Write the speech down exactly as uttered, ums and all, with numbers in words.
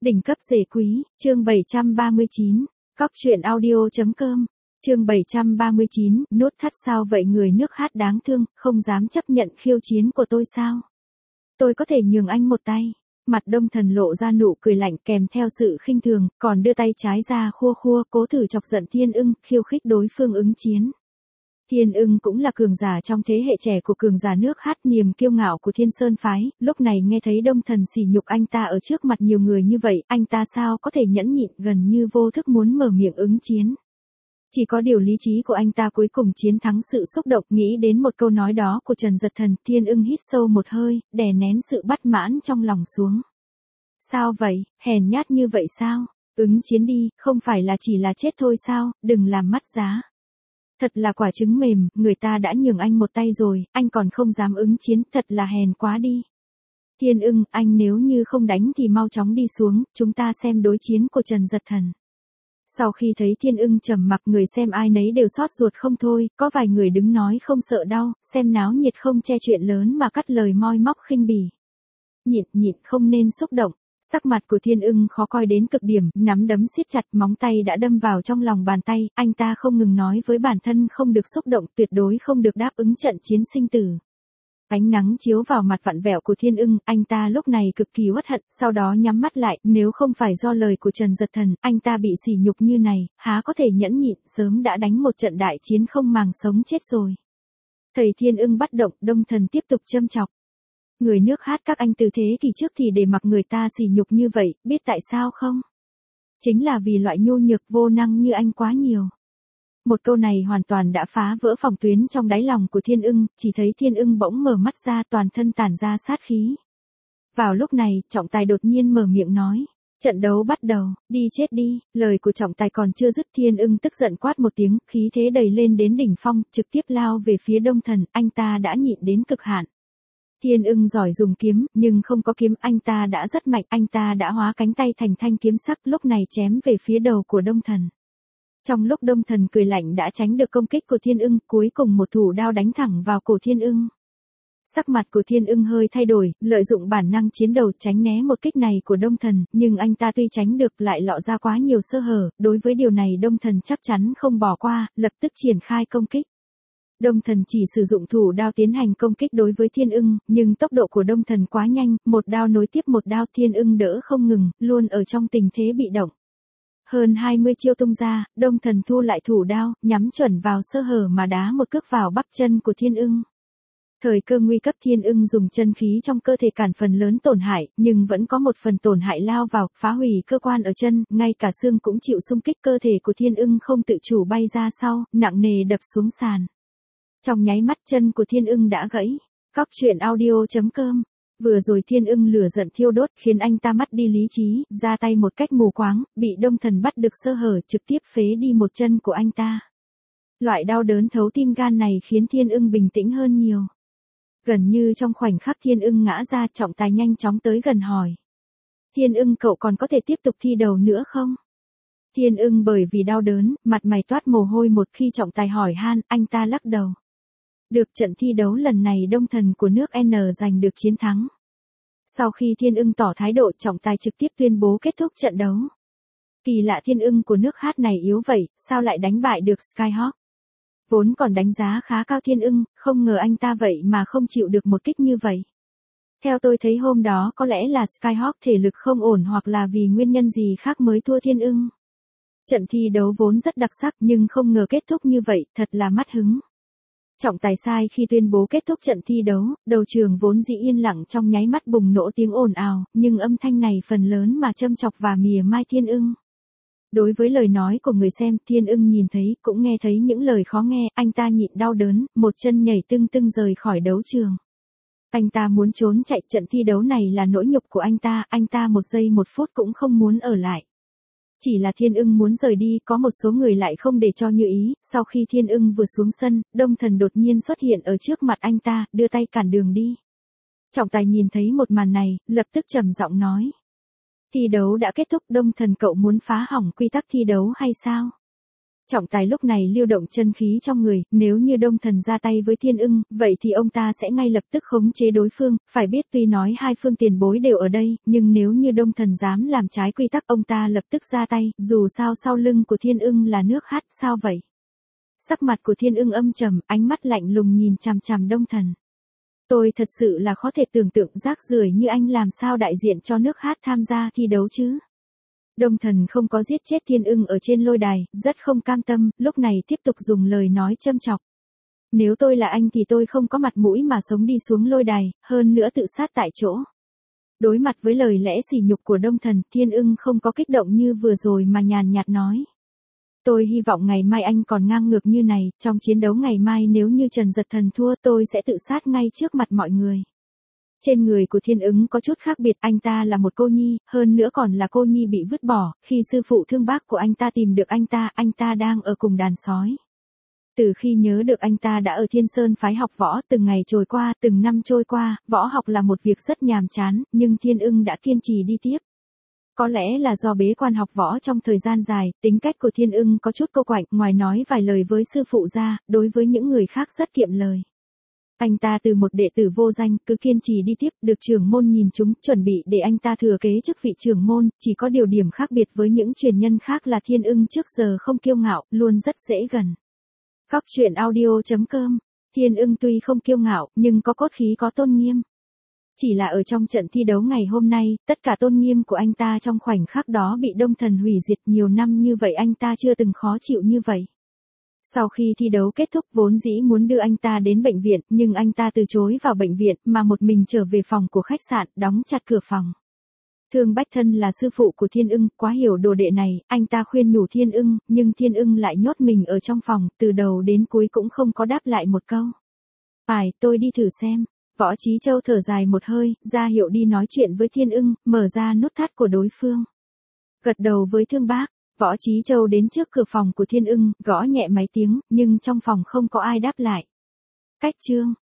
Đỉnh cấp rể quý, chương bảy trăm ba mươi chín, cóc truyện audio.com, chương bảy trăm ba mươi chín, nút thắt sao vậy người nước hát đáng thương, không dám chấp nhận khiêu chiến của tôi sao? Tôi có thể nhường anh một tay. Mặt Đông Thần lộ ra nụ cười lạnh kèm theo sự khinh thường, còn đưa tay trái ra khua khua cố thử chọc giận Thiên Ưng, khiêu khích đối phương ứng chiến. Thiên Ưng cũng là cường giả trong thế hệ trẻ của cường giả nước hát, niềm kiêu ngạo của Thiên Sơn phái, lúc này nghe thấy Đông Thần sỉ nhục anh ta ở trước mặt nhiều người như vậy, anh ta sao có thể nhẫn nhịn, gần như vô thức muốn mở miệng ứng chiến. Chỉ có điều lý trí của anh ta cuối cùng chiến thắng sự xúc động, nghĩ đến một câu nói đó của Trần Dật Thần, Thiên Ưng hít sâu một hơi, đè nén sự bất mãn trong lòng xuống. Sao vậy, hèn nhát như vậy sao? Ứng chiến đi, không phải là chỉ là chết thôi sao, đừng làm mắt giá. Thật là quả trứng mềm, người ta đã nhường anh một tay rồi, anh còn không dám ứng chiến, thật là hèn quá đi. Thiên Ưng, anh nếu như không đánh thì mau chóng đi xuống, chúng ta xem đối chiến của Trần Dật Thần. Sau khi thấy Thiên Ưng trầm mặc, người xem ai nấy đều xót ruột không thôi, có vài người đứng nói không sợ đau, xem náo nhiệt không che chuyện lớn mà cắt lời moi móc khinh bỉ. Nhịn nhịn không nên xúc động. Sắc mặt của Thiên Ưng khó coi đến cực điểm, nắm đấm siết chặt, móng tay đã đâm vào trong lòng bàn tay, anh ta không ngừng nói với bản thân không được xúc động, tuyệt đối không được đáp ứng trận chiến sinh tử. Ánh nắng chiếu vào mặt vặn vẹo của Thiên Ưng, anh ta lúc này cực kỳ uất hận, sau đó nhắm mắt lại, nếu không phải do lời của Trần Dật Thần, anh ta bị sỉ nhục như này, há có thể nhẫn nhịn, sớm đã đánh một trận đại chiến không màng sống chết rồi. Thầy Thiên Ưng bắt động, Đông Thần tiếp tục châm chọc. Người nước hát các anh từ thế kỷ trước thì để mặc người ta sỉ nhục như vậy, biết tại sao không? Chính là vì loại nhu nhược vô năng như anh quá nhiều. Một câu này hoàn toàn đã phá vỡ phòng tuyến trong đáy lòng của Thiên Ưng, chỉ thấy Thiên Ưng bỗng mở mắt ra, toàn thân tản ra sát khí. Vào lúc này, Trọng Tài đột nhiên mở miệng nói. Trận đấu bắt đầu, đi chết đi, lời của Trọng Tài còn chưa dứt, Thiên Ưng tức giận quát một tiếng, khí thế đẩy lên đến đỉnh phong, trực tiếp lao về phía Đông Thần, anh ta đã nhịn đến cực hạn. Thiên Ưng giỏi dùng kiếm, nhưng không có kiếm, anh ta đã rất mạnh, anh ta đã hóa cánh tay thành thanh kiếm sắc, lúc này chém về phía đầu của Đông Thần. Trong lúc Đông Thần cười lạnh đã tránh được công kích của Thiên Ưng, cuối cùng một thủ đao đánh thẳng vào cổ Thiên Ưng. Sắc mặt của Thiên Ưng hơi thay đổi, lợi dụng bản năng chiến đầu tránh né một kích này của Đông Thần, nhưng anh ta tuy tránh được lại lộ ra quá nhiều sơ hở, đối với điều này Đông Thần chắc chắn không bỏ qua, lập tức triển khai công kích. Đông Thần chỉ sử dụng thủ đao tiến hành công kích đối với Thiên Ưng, nhưng tốc độ của Đông Thần quá nhanh, một đao nối tiếp một đao, Thiên Ưng đỡ không ngừng, luôn ở trong tình thế bị động. Hơn hai mươi chiêu tung ra, Đông Thần thu lại thủ đao, nhắm chuẩn vào sơ hở mà đá một cước vào bắp chân của Thiên Ưng. Thời cơ nguy cấp, Thiên Ưng dùng chân khí trong cơ thể cản phần lớn tổn hại, nhưng vẫn có một phần tổn hại lao vào, phá hủy cơ quan ở chân, ngay cả xương cũng chịu xung kích, cơ thể của Thiên Ưng không tự chủ bay ra sau, nặng nề đập xuống sàn. Trong nháy mắt chân của Thiên Ưng đã gãy. Cóc truyện audio.com. Vừa rồi Thiên Ưng lửa giận thiêu đốt khiến anh ta mất đi lý trí, ra tay một cách mù quáng, bị Đông Thần bắt được sơ hở trực tiếp phế đi một chân của anh ta. Loại đau đớn thấu tim gan này khiến Thiên Ưng bình tĩnh hơn nhiều. Gần như trong khoảnh khắc Thiên Ưng ngã ra, Trọng Tài nhanh chóng tới gần hỏi. Thiên Ưng, cậu còn có thể tiếp tục thi đấu nữa không? Thiên Ưng bởi vì đau đớn, mặt mày toát mồ hôi, một khi Trọng Tài hỏi han, anh ta lắc đầu. Được, trận thi đấu lần này Đông Thần của nước N giành được chiến thắng. Sau khi Thiên Ưng tỏ thái độ, Trọng Tài trực tiếp tuyên bố kết thúc trận đấu. Kỳ lạ, Thiên Ưng của nước hát này yếu vậy, sao lại đánh bại được Skyhawk? Vốn còn đánh giá khá cao Thiên Ưng, không ngờ anh ta vậy mà không chịu được một kích như vậy. Theo tôi thấy hôm đó có lẽ là Skyhawk thể lực không ổn hoặc là vì nguyên nhân gì khác mới thua Thiên Ưng. Trận thi đấu vốn rất đặc sắc nhưng không ngờ kết thúc như vậy, thật là mất hứng. Trọng Tài sai khi tuyên bố kết thúc trận thi đấu, đầu trường vốn dĩ yên lặng trong nháy mắt bùng nổ tiếng ồn ào, nhưng âm thanh này phần lớn mà châm chọc và mỉa mai Thiên Ưng. Đối với lời nói của người xem, Thiên Ưng nhìn thấy, cũng nghe thấy những lời khó nghe, anh ta nhịn đau đớn, một chân nhảy tưng tưng rời khỏi đấu trường. Anh ta muốn trốn chạy, trận thi đấu này là nỗi nhục của anh ta, anh ta một giây một phút cũng không muốn ở lại. Chỉ là Thiên Ưng muốn rời đi, có một số người lại không để cho như ý, sau khi Thiên Ưng vừa xuống sân, Đông Thần đột nhiên xuất hiện ở trước mặt anh ta, đưa tay cản đường đi. Trọng Tài nhìn thấy một màn này, lập tức trầm giọng nói. Thi đấu đã kết thúc, Đông Thần, cậu muốn phá hỏng quy tắc thi đấu hay sao? Trọng tài lúc này lưu động chân khí trong người, nếu như Đông Thần ra tay với Thiên Ưng, vậy thì ông ta sẽ ngay lập tức khống chế đối phương, phải biết tuy nói hai phương tiền bối đều ở đây, nhưng nếu như Đông Thần dám làm trái quy tắc ông ta lập tức ra tay, dù sao sau lưng của Thiên Ưng là nước hát, sao vậy? Sắc mặt của Thiên Ưng âm trầm, ánh mắt lạnh lùng nhìn chằm chằm Đông Thần. Tôi thật sự là khó thể tưởng tượng rác rưởi như anh làm sao đại diện cho nước hát tham gia thi đấu chứ. Đông Thần không có giết chết Thiên Ưng ở trên lôi đài, rất không cam tâm, lúc này tiếp tục dùng lời nói châm chọc. Nếu tôi là anh thì tôi không có mặt mũi mà sống đi xuống lôi đài, hơn nữa tự sát tại chỗ. Đối mặt với lời lẽ sỉ nhục của Đông Thần, Thiên Ưng không có kích động như vừa rồi mà nhàn nhạt nói. Tôi hy vọng ngày mai anh còn ngang ngược như này, trong chiến đấu ngày mai nếu như Trần Giật Thần thua tôi sẽ tự sát ngay trước mặt mọi người. Trên người của Thiên Ưng có chút khác biệt, anh ta là một cô nhi, hơn nữa còn là cô nhi bị vứt bỏ, khi sư phụ thương bác của anh ta tìm được anh ta, anh ta đang ở cùng đàn sói. Từ khi nhớ được anh ta đã ở Thiên Sơn phái học võ, từng ngày trôi qua, từng năm trôi qua, võ học là một việc rất nhàm chán, nhưng Thiên Ưng đã kiên trì đi tiếp. Có lẽ là do bế quan học võ trong thời gian dài, tính cách của Thiên Ưng có chút cô quạnh, ngoài nói vài lời với sư phụ ra, đối với những người khác rất kiệm lời. Anh ta từ một đệ tử vô danh, cứ kiên trì đi tiếp, được trưởng môn nhìn chúng, chuẩn bị để anh ta thừa kế chức vị trưởng môn, chỉ có điều điểm khác biệt với những truyền nhân khác là Thiên Ưng trước giờ không kiêu ngạo, luôn rất dễ gần. Góc truyện audio chấm com. Thiên Ưng tuy không kiêu ngạo, nhưng có cốt khí có tôn nghiêm. Chỉ là ở trong trận thi đấu ngày hôm nay, tất cả tôn nghiêm của anh ta trong khoảnh khắc đó bị Đông Thần hủy diệt, nhiều năm như vậy anh ta chưa từng khó chịu như vậy. Sau khi thi đấu kết thúc vốn dĩ muốn đưa anh ta đến bệnh viện, nhưng anh ta từ chối vào bệnh viện, mà một mình trở về phòng của khách sạn, đóng chặt cửa phòng. Thương Bách Thân là sư phụ của Thiên Ưng, quá hiểu đồ đệ này, anh ta khuyên nhủ Thiên Ưng, nhưng Thiên Ưng lại nhốt mình ở trong phòng, từ đầu đến cuối cũng không có đáp lại một câu. Phải, tôi đi thử xem. Võ Chí Châu thở dài một hơi, ra hiệu đi nói chuyện với Thiên Ưng, mở ra nút thắt của đối phương. Gật đầu với Thương Bác, Võ Chí Châu đến trước cửa phòng của Thiên Ưng, gõ nhẹ mấy tiếng, nhưng trong phòng không có ai đáp lại. Cách chương